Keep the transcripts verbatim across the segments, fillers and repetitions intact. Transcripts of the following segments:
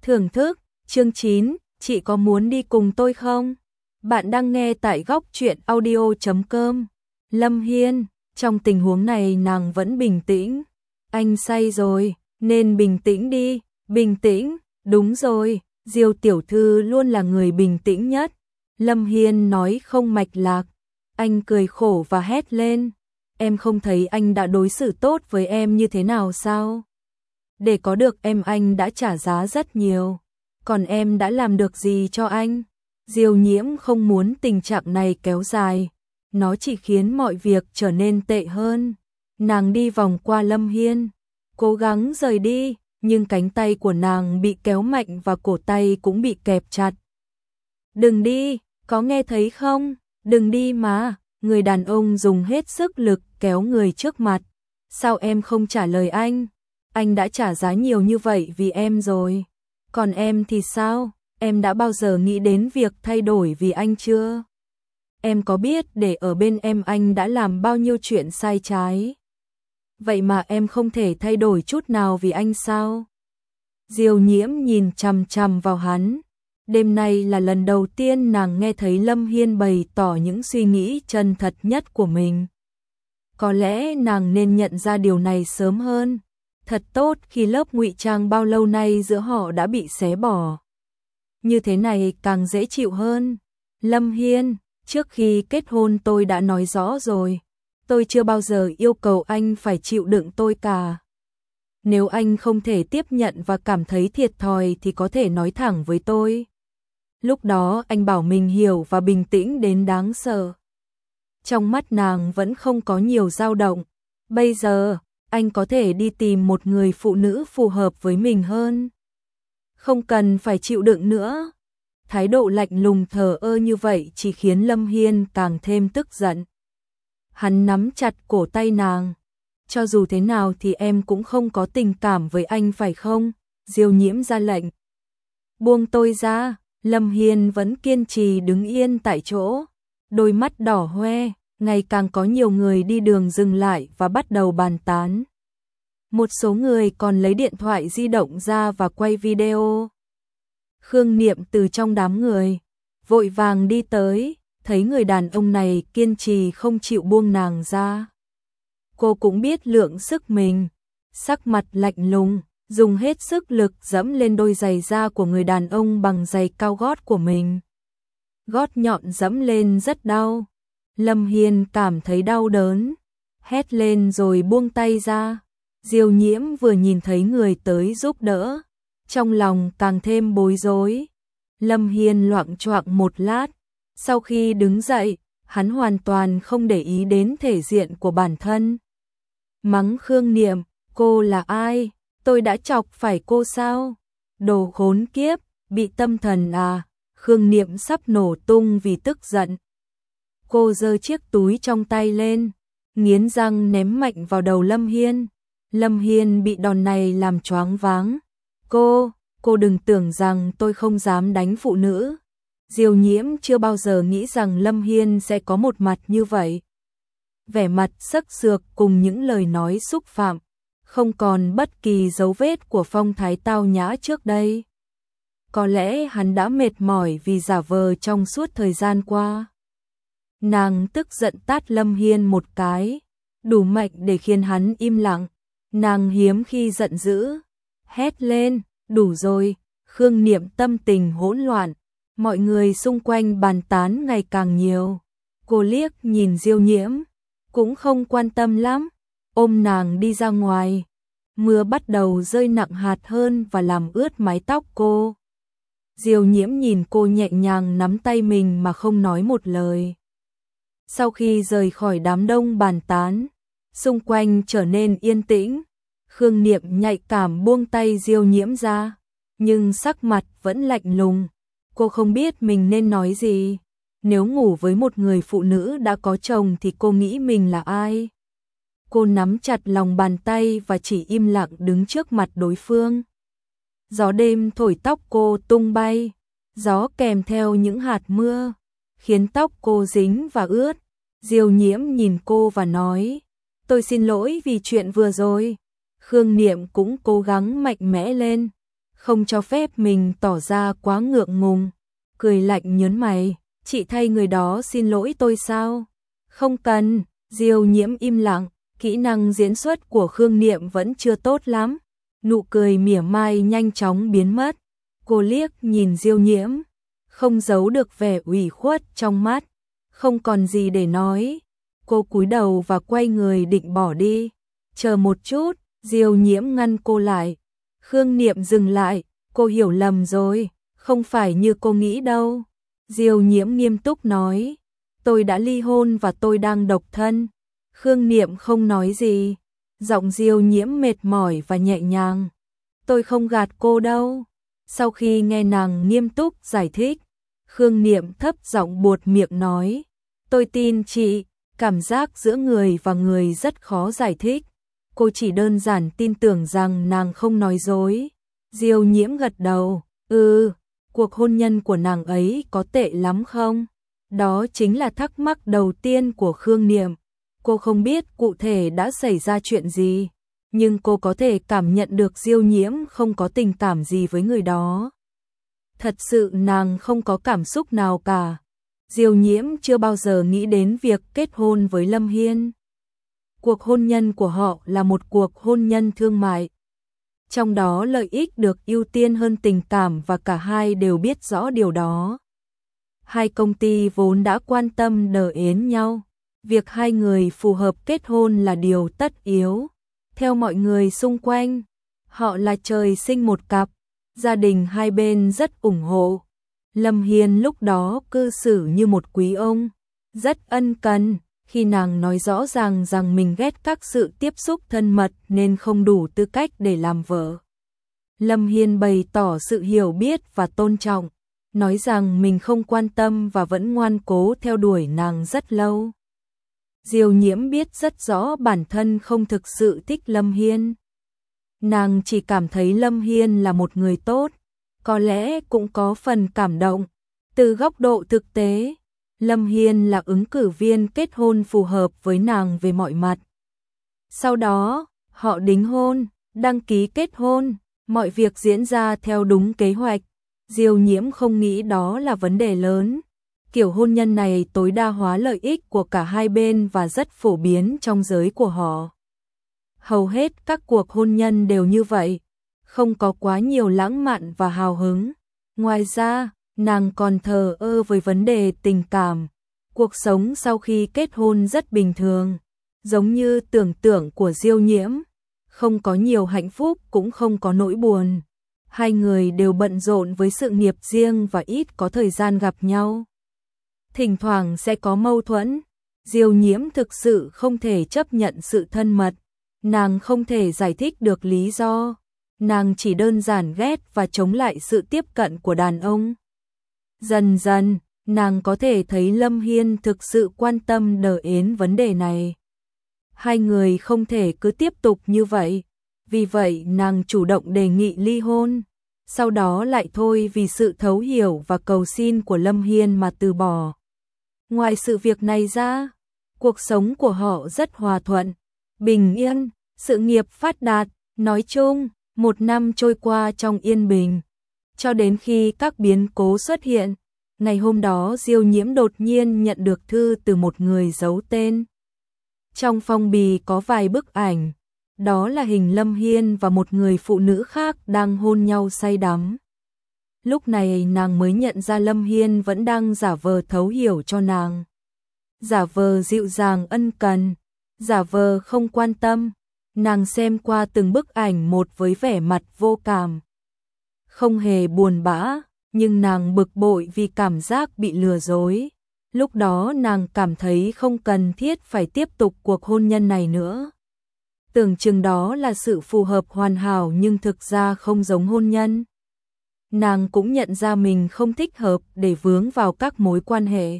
Thưởng thức, chương chín, chị có muốn đi cùng tôi không? Bạn đang nghe tại góc truyện audio chấm com. Lâm Hiên, trong tình huống này nàng vẫn bình tĩnh. Anh say rồi, nên bình tĩnh đi, bình tĩnh, đúng rồi, Diêu tiểu thư luôn là người bình tĩnh nhất. Lâm Hiên nói không mạch lạc. Anh cười khổ và hét lên. Em không thấy anh đã đối xử tốt với em như thế nào sao? Để có được em anh đã trả giá rất nhiều. Còn em đã làm được gì cho anh? Diêu Nhiễm không muốn tình trạng này kéo dài. Nó chỉ khiến mọi việc trở nên tệ hơn. Nàng đi vòng qua Lâm Hiên, cố gắng rời đi, nhưng cánh tay của nàng bị kéo mạnh và cổ tay cũng bị kẹp chặt. Đừng đi, có nghe thấy không? Đừng đi mà. Người đàn ông dùng hết sức lực kéo người trước mặt. Sao em không trả lời anh? Anh đã trả giá nhiều như vậy vì em rồi. Còn em thì sao? Em đã bao giờ nghĩ đến việc thay đổi vì anh chưa? Em có biết để ở bên em anh đã làm bao nhiêu chuyện sai trái? Vậy mà em không thể thay đổi chút nào vì anh sao? Diêu Nhiễm nhìn chằm chằm vào hắn. Đêm nay là lần đầu tiên nàng nghe thấy Lâm Hiên bày tỏ những suy nghĩ chân thật nhất của mình. Có lẽ nàng nên nhận ra điều này sớm hơn. Thật tốt khi lớp ngụy trang bao lâu nay giữa họ đã bị xé bỏ. Như thế này càng dễ chịu hơn. Lâm Hiên, trước khi kết hôn tôi đã nói rõ rồi. Tôi chưa bao giờ yêu cầu anh phải chịu đựng tôi cả. Nếu anh không thể tiếp nhận và cảm thấy thiệt thòi thì có thể nói thẳng với tôi. Lúc đó anh bảo mình hiểu và bình tĩnh đến đáng sợ. Trong mắt nàng vẫn không có nhiều dao động. Bây giờ, anh có thể đi tìm một người phụ nữ phù hợp với mình hơn. Không cần phải chịu đựng nữa. Thái độ lạnh lùng thờ ơ như vậy chỉ khiến Lâm Hiên càng thêm tức giận. Hắn nắm chặt cổ tay nàng. Cho dù thế nào thì em cũng không có tình cảm với anh phải không? Diêu Nhiễm ra lệnh. Buông tôi ra. Lâm Hiên vẫn kiên trì đứng yên tại chỗ. Đôi mắt đỏ hoe. Ngày càng có nhiều người đi đường dừng lại và bắt đầu bàn tán. Một số người còn lấy điện thoại di động ra và quay video. Khương Niệm từ trong đám người vội vàng đi tới, thấy người đàn ông này kiên trì không chịu buông nàng ra. Cô cũng biết lượng sức mình, sắc mặt lạnh lùng, dùng hết sức lực dẫm lên đôi giày da của người đàn ông bằng giày cao gót của mình. Gót nhọn dẫm lên rất đau. Lâm Hiên cảm thấy đau đớn, hét lên rồi buông tay ra. Diêu Nhiễm vừa nhìn thấy người tới giúp đỡ, trong lòng càng thêm bối rối. Lâm Hiên loạng choạng một lát, sau khi đứng dậy, hắn hoàn toàn không để ý đến thể diện của bản thân. Mắng Khương Niệm, cô là ai? Tôi đã chọc phải cô sao? Đồ khốn kiếp, bị tâm thần à? Khương Niệm sắp nổ tung vì tức giận. Cô giơ chiếc túi trong tay lên, nghiến răng ném mạnh vào đầu Lâm Hiên. Lâm Hiên bị đòn này làm choáng váng. Cô, cô đừng tưởng rằng tôi không dám đánh phụ nữ. Diêu Nhiễm chưa bao giờ nghĩ rằng Lâm Hiên sẽ có một mặt như vậy. Vẻ mặt sắc sược cùng những lời nói xúc phạm, không còn bất kỳ dấu vết của phong thái tao nhã trước đây. Có lẽ hắn đã mệt mỏi vì giả vờ trong suốt thời gian qua. Nàng tức giận tát Lâm Hiên một cái, đủ mạnh để khiến hắn im lặng. Nàng hiếm khi giận dữ, hét lên, đủ rồi. Khương Niệm tâm tình hỗn loạn, mọi người xung quanh bàn tán ngày càng nhiều. Cô liếc nhìn Diêu Nhiễm, cũng không quan tâm lắm, ôm nàng đi ra ngoài. Mưa bắt đầu rơi nặng hạt hơn và làm ướt mái tóc cô. Diêu Nhiễm nhìn cô nhẹ nhàng nắm tay mình mà không nói một lời. Sau khi rời khỏi đám đông bàn tán, xung quanh trở nên yên tĩnh. Khương Niệm nhạy cảm buông tay Diêu Nhiễm ra, nhưng sắc mặt vẫn lạnh lùng. Cô không biết mình nên nói gì. Nếu ngủ với một người phụ nữ đã có chồng thì cô nghĩ mình là ai? Cô nắm chặt lòng bàn tay và chỉ im lặng đứng trước mặt đối phương. Gió đêm thổi tóc cô tung bay, gió kèm theo những hạt mưa, khiến tóc cô dính và ướt. Diêu Nhiễm nhìn cô và nói, tôi xin lỗi vì chuyện vừa rồi. Khương Niệm cũng cố gắng mạnh mẽ lên. không cho phép mình tỏ ra quá ngượng ngùng, cười lạnh nhớn mày, chị thay người đó xin lỗi tôi sao? Không cần, Diêu Nhiễm im lặng, kỹ năng diễn xuất của Khương Niệm vẫn chưa tốt lắm. Nụ cười mỉa mai nhanh chóng biến mất. Cô liếc nhìn Diêu Nhiễm, không giấu được vẻ ủy khuất trong mắt, không còn gì để nói. Cô cúi đầu và quay người định bỏ đi. Chờ một chút, Diêu Nhiễm ngăn cô lại. Khương Niệm dừng lại, cô hiểu lầm rồi, không phải như cô nghĩ đâu. Diêu Nhiễm nghiêm túc nói, tôi đã ly hôn và tôi đang độc thân. Khương Niệm không nói gì, giọng Diêu Nhiễm mệt mỏi và nhẹ nhàng. Tôi không gạt cô đâu. Sau khi nghe nàng nghiêm túc giải thích, Khương Niệm thấp giọng buột miệng nói, tôi tin chị, cảm giác giữa người và người rất khó giải thích. Cô chỉ đơn giản tin tưởng rằng nàng không nói dối. Diêu Nhiễm gật đầu, ừ, cuộc hôn nhân của nàng ấy có tệ lắm không? Đó chính là thắc mắc đầu tiên của Khương Niệm. Cô không biết cụ thể đã xảy ra chuyện gì, nhưng cô có thể cảm nhận được Diêu Nhiễm không có tình cảm gì với người đó. Thật sự nàng không có cảm xúc nào cả. Diêu Nhiễm chưa bao giờ nghĩ đến việc kết hôn với Lâm Hiên. Cuộc hôn nhân của họ là một cuộc hôn nhân thương mại. Trong đó lợi ích được ưu tiên hơn tình cảm và cả hai đều biết rõ điều đó. Hai công ty vốn đã quan tâm đờ ến nhau. Việc hai người phù hợp kết hôn là điều tất yếu. Theo mọi người xung quanh, họ là trời sinh một cặp. Gia đình hai bên rất ủng hộ. Lâm Hiên lúc đó cư xử như một quý ông, rất ân cần. Khi nàng nói rõ ràng rằng mình ghét các sự tiếp xúc thân mật nên không đủ tư cách để làm vợ, Lâm Hiên bày tỏ sự hiểu biết và tôn trọng, nói rằng mình không quan tâm và vẫn ngoan cố theo đuổi nàng rất lâu. Diêu Nhiễm biết rất rõ bản thân không thực sự thích Lâm Hiên. Nàng chỉ cảm thấy Lâm Hiên là một người tốt, có lẽ cũng có phần cảm động. Từ góc độ thực tế, Lâm Hiên là ứng cử viên kết hôn phù hợp với nàng về mọi mặt. Sau đó, họ đính hôn, đăng ký kết hôn, mọi việc diễn ra theo đúng kế hoạch. Diêu Nhiễm không nghĩ đó là vấn đề lớn. Kiểu hôn nhân này tối đa hóa lợi ích của cả hai bên và rất phổ biến trong giới của họ. Hầu hết các cuộc hôn nhân đều như vậy, không có quá nhiều lãng mạn và hào hứng. Ngoài ra, nàng còn thờ ơ với vấn đề tình cảm. Cuộc sống sau khi kết hôn rất bình thường, giống như tưởng tượng của Diêu Nhiễm, không có nhiều hạnh phúc cũng không có nỗi buồn. Hai người đều bận rộn với sự nghiệp riêng và ít có thời gian gặp nhau. Thỉnh thoảng sẽ có mâu thuẫn. Diêu Nhiễm thực sự không thể chấp nhận sự thân mật. Nàng không thể giải thích được lý do. Nàng chỉ đơn giản ghét và chống lại sự tiếp cận của đàn ông. Dần dần, nàng có thể thấy Lâm Hiên thực sự quan tâm đờ ến vấn đề này. Hai người không thể cứ tiếp tục như vậy. Vì vậy nàng chủ động đề nghị ly hôn. Sau đó lại thôi vì sự thấu hiểu và cầu xin của Lâm Hiên mà từ bỏ. Ngoài sự việc này ra, cuộc sống của họ rất hòa thuận, bình yên, sự nghiệp phát đạt. Nói chung, một năm trôi qua trong yên bình. Cho đến khi các biến cố xuất hiện. Ngày hôm đó Diêu Nhiễm đột nhiên nhận được thư từ một người giấu tên. Trong phong bì có vài bức ảnh. Đó là hình Lâm Hiên và một người phụ nữ khác đang hôn nhau say đắm. Lúc này nàng mới nhận ra Lâm Hiên vẫn đang giả vờ thấu hiểu cho nàng. Giả vờ dịu dàng ân cần, giả vờ không quan tâm. Nàng xem qua từng bức ảnh một với vẻ mặt vô cảm. Không hề buồn bã, nhưng nàng bực bội vì cảm giác bị lừa dối. Lúc đó nàng cảm thấy không cần thiết phải tiếp tục cuộc hôn nhân này nữa. Tưởng chừng đó là sự phù hợp hoàn hảo nhưng thực ra không giống hôn nhân. Nàng cũng nhận ra mình không thích hợp để vướng vào các mối quan hệ,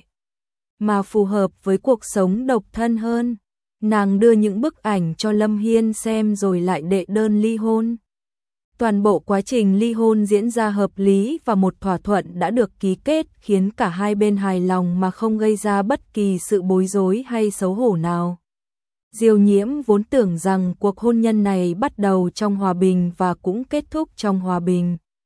mà phù hợp với cuộc sống độc thân hơn. Nàng đưa những bức ảnh cho Lâm Hiên xem rồi lại đệ đơn ly hôn. Toàn bộ quá trình ly hôn diễn ra hợp lý và một thỏa thuận đã được ký kết khiến cả hai bên hài lòng mà không gây ra bất kỳ sự bối rối hay xấu hổ nào. Diêu Nhiễm vốn tưởng rằng cuộc hôn nhân này bắt đầu trong hòa bình và cũng kết thúc trong hòa bình.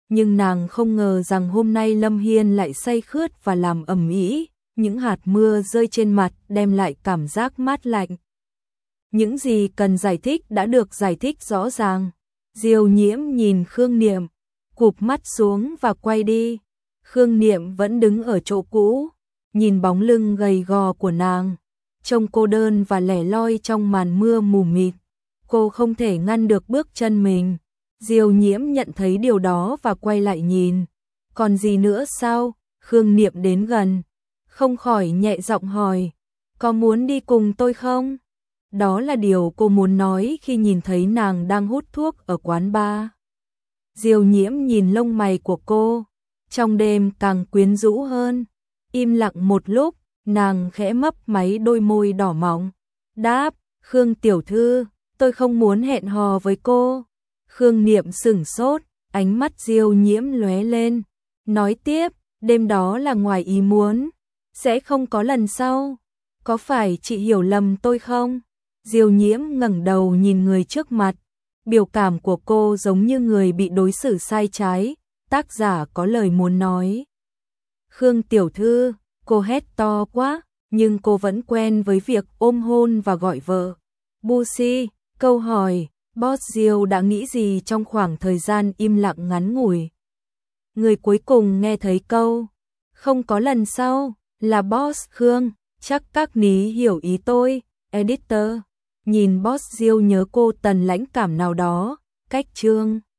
Nhưng nàng không ngờ rằng hôm nay Lâm Hiên lại say khướt và làm ầm ĩ, những hạt mưa rơi trên mặt đem lại cảm giác mát lạnh. Những gì cần giải thích đã được giải thích rõ ràng. Diêu Nhiễm nhìn Khương Niệm, cụp mắt xuống và quay đi. Khương Niệm vẫn đứng ở chỗ cũ, nhìn bóng lưng gầy gò của nàng, trông cô đơn và lẻ loi trong màn mưa mù mịt. Cô không thể ngăn được bước chân mình. Diêu Nhiễm nhận thấy điều đó và quay lại nhìn. Còn gì nữa sao? Khương Niệm đến gần, không khỏi nhẹ giọng hỏi, có muốn đi cùng tôi không? Đó là điều cô muốn nói khi nhìn thấy nàng đang hút thuốc ở quán bar. Diêu Nhiễm nhìn lông mày của cô, trong đêm càng quyến rũ hơn. Im lặng một lúc, nàng khẽ mấp máy đôi môi đỏ mọng, đáp, Khương tiểu thư, tôi không muốn hẹn hò với cô. Khương Niệm sửng sốt, ánh mắt Diêu Nhiễm lóe lên, nói tiếp, đêm đó là ngoài ý muốn, sẽ không có lần sau. Có phải chị hiểu lầm tôi không? Diêu Nhiễm ngẩng đầu nhìn người trước mặt, biểu cảm của cô giống như người bị đối xử sai trái, tác giả có lời muốn nói. Khương tiểu thư, cô hét to quá, nhưng cô vẫn quen với việc ôm hôn và gọi vợ. Busi, câu hỏi, Boss Diêu đã nghĩ gì trong khoảng thời gian im lặng ngắn ngủi? Người cuối cùng nghe thấy câu, không có lần sau, là Boss Khương, chắc các ní hiểu ý tôi, editor. Nhìn Boss Diêu nhớ cô tần lãnh cảm nào đó, cách chương.